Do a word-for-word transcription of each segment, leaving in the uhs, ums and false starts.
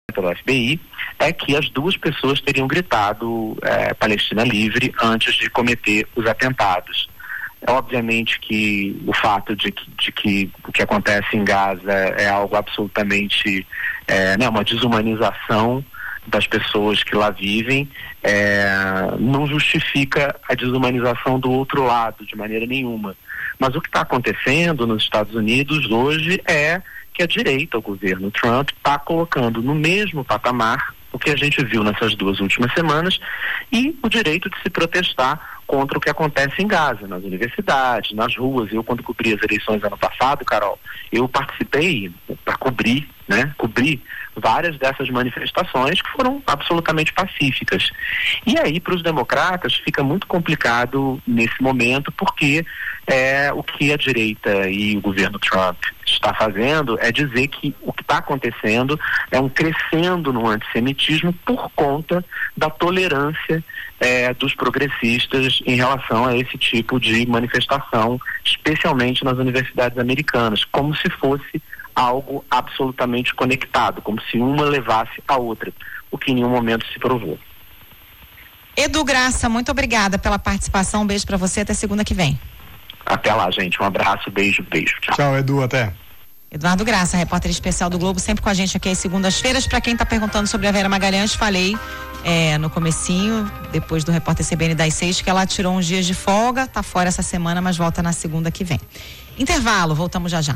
pelo F B I, é que as duas pessoas teriam gritado é, Palestina livre antes de cometer os atentados. É obviamente que o fato de que, de que o que acontece em Gaza é algo absolutamente, é, né, uma desumanização das pessoas que lá vivem, é, não justifica a desumanização do outro lado de maneira nenhuma. Mas o que está acontecendo nos Estados Unidos hoje é que a direita, o governo Trump, está colocando no mesmo patamar o que a gente viu nessas duas últimas semanas e o direito de se protestar contra o que acontece em Gaza, nas universidades, nas ruas. Eu, quando cobri as eleições ano passado, Carol, eu participei para cobrir, né, cobrir várias dessas manifestações que foram absolutamente pacíficas. E aí, para os democratas, fica muito complicado nesse momento, porque é, o que a direita e o governo Trump está fazendo é dizer que o que está acontecendo é um crescendo no antissemitismo por conta da tolerância é, dos progressistas em relação a esse tipo de manifestação, especialmente nas universidades americanas, como se fosse algo absolutamente conectado, como se uma levasse a outra, o que em nenhum momento se provou. Edu Graça, muito obrigada pela participação, um beijo para você, até segunda que vem. Até lá, gente, um abraço, beijo, beijo, tchau. Tchau, Edu, até. Eduardo Graça, repórter especial do Globo, sempre com a gente aqui às segundas-feiras. Para quem está perguntando sobre a Vera Magalhães, falei é, no comecinho, depois do repórter C B N das seis, que ela tirou uns dias de folga, tá fora essa semana, mas volta na segunda que vem. Intervalo, voltamos já já.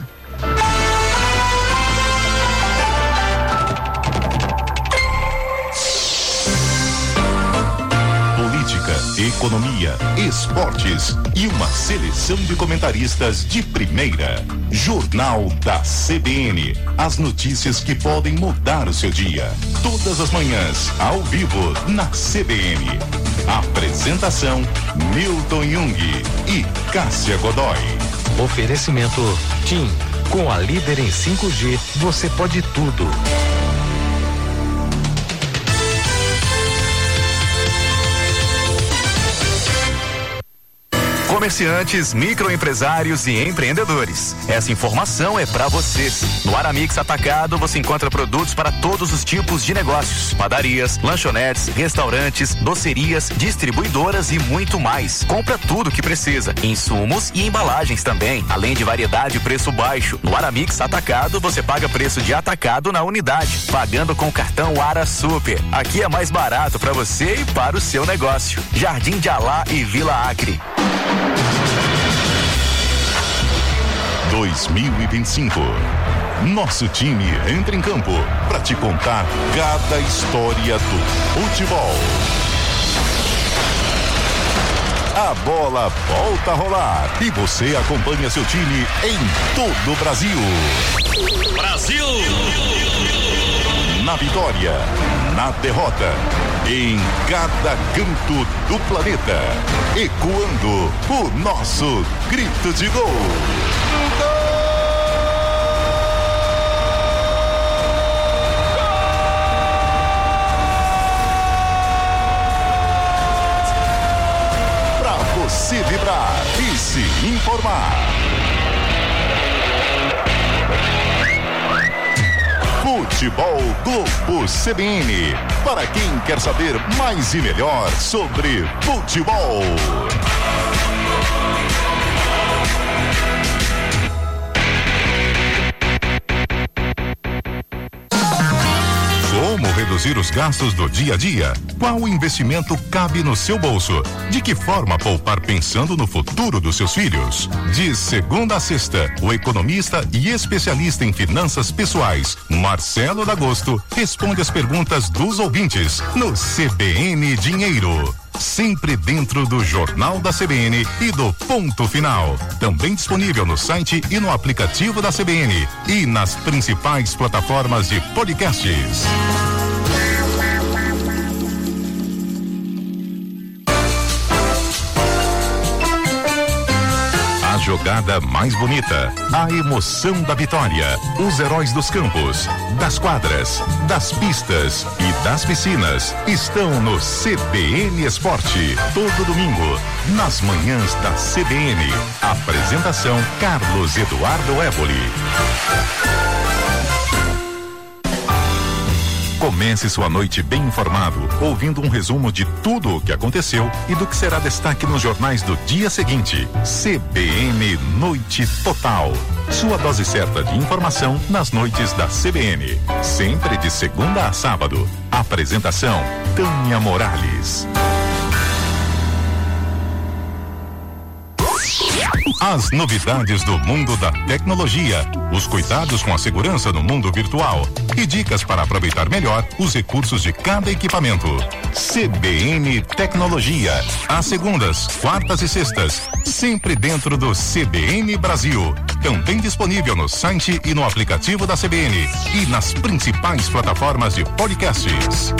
Economia, esportes e uma seleção de comentaristas de primeira. Jornal da C B N. As notícias que podem mudar o seu dia. Todas as manhãs, ao vivo, na C B N. Apresentação: Milton Jung e Cássia Godoy. Oferecimento TIM. Com a líder em cinco G, você pode tudo. Comerciantes, microempresários e empreendedores. Essa informação é para vocês. No Aramix Atacado você encontra produtos para todos os tipos de negócios: padarias, lanchonetes, restaurantes, docerias, distribuidoras e muito mais. Compra tudo que precisa, insumos e embalagens também, além de variedade e preço baixo. No Aramix Atacado você paga preço de atacado na unidade, pagando com o cartão Ara Super. Aqui é mais barato para você e para o seu negócio. Jardim de Alá e Vila Acre. dois mil e vinte e cinco. Nosso time entra em campo para te contar cada história do futebol. A bola volta a rolar e você acompanha seu time em todo o Brasil. Brasil! Na vitória, na derrota, em cada canto do planeta, ecoando o nosso grito de gol. Para você vibrar e se informar. Futebol Globo C B N, para quem quer saber mais e melhor sobre futebol. Como reduzir os gastos do dia a dia? Qual investimento cabe no seu bolso? De que forma poupar pensando no futuro dos seus filhos? De segunda a sexta, o economista e especialista em finanças pessoais, Marcelo D'Agosto, responde as perguntas dos ouvintes no C B N Dinheiro. Sempre dentro do Jornal da C B N e do Ponto Final. Também disponível no site e no aplicativo da C B N e nas principais plataformas de podcasts. A jogada mais bonita, a emoção da vitória, os heróis dos campos, das quadras, das pistas e das piscinas estão no C B N Esporte, todo domingo, nas manhãs da C B N. Apresentação: Carlos Eduardo Éboli. Comece sua noite bem informado, ouvindo um resumo de tudo o que aconteceu e do que será destaque nos jornais do dia seguinte. C B N Noite Total. Sua dose certa de informação nas noites da C B N. Sempre de segunda a sábado. Apresentação: Tânia Morales. As novidades do mundo da tecnologia, os cuidados com a segurança no mundo virtual e dicas para aproveitar melhor os recursos de cada equipamento. C B N Tecnologia, às segundas, quartas e sextas, sempre dentro do C B N Brasil. Também disponível no site e no aplicativo da C B N e nas principais plataformas de podcasts.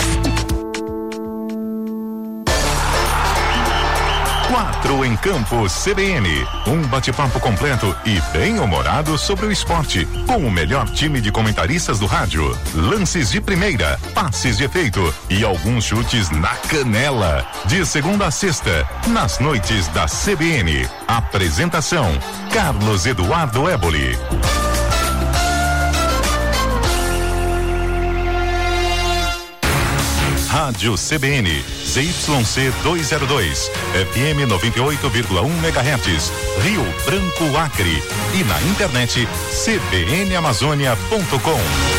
Quatro em Campo C B N, um bate-papo completo e bem humorado sobre o esporte, com o melhor time de comentaristas do rádio, lances de primeira, passes de efeito e alguns chutes na canela. De segunda a sexta, nas noites da C B N. Apresentação: Carlos Eduardo Éboli. Rádio C B N, Z Y C duzentos e dois, F M noventa e oito vírgula um megahertz, Rio Branco, Acre. E na internet c b n amazônia ponto com.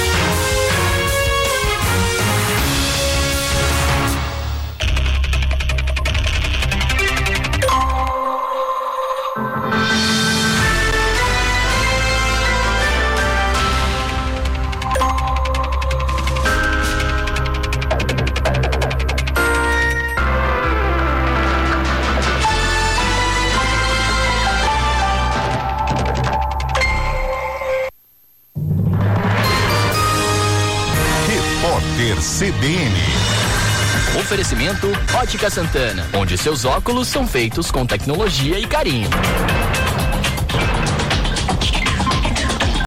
C B N. Oferecimento Ótica Santana, onde seus óculos são feitos com tecnologia e carinho.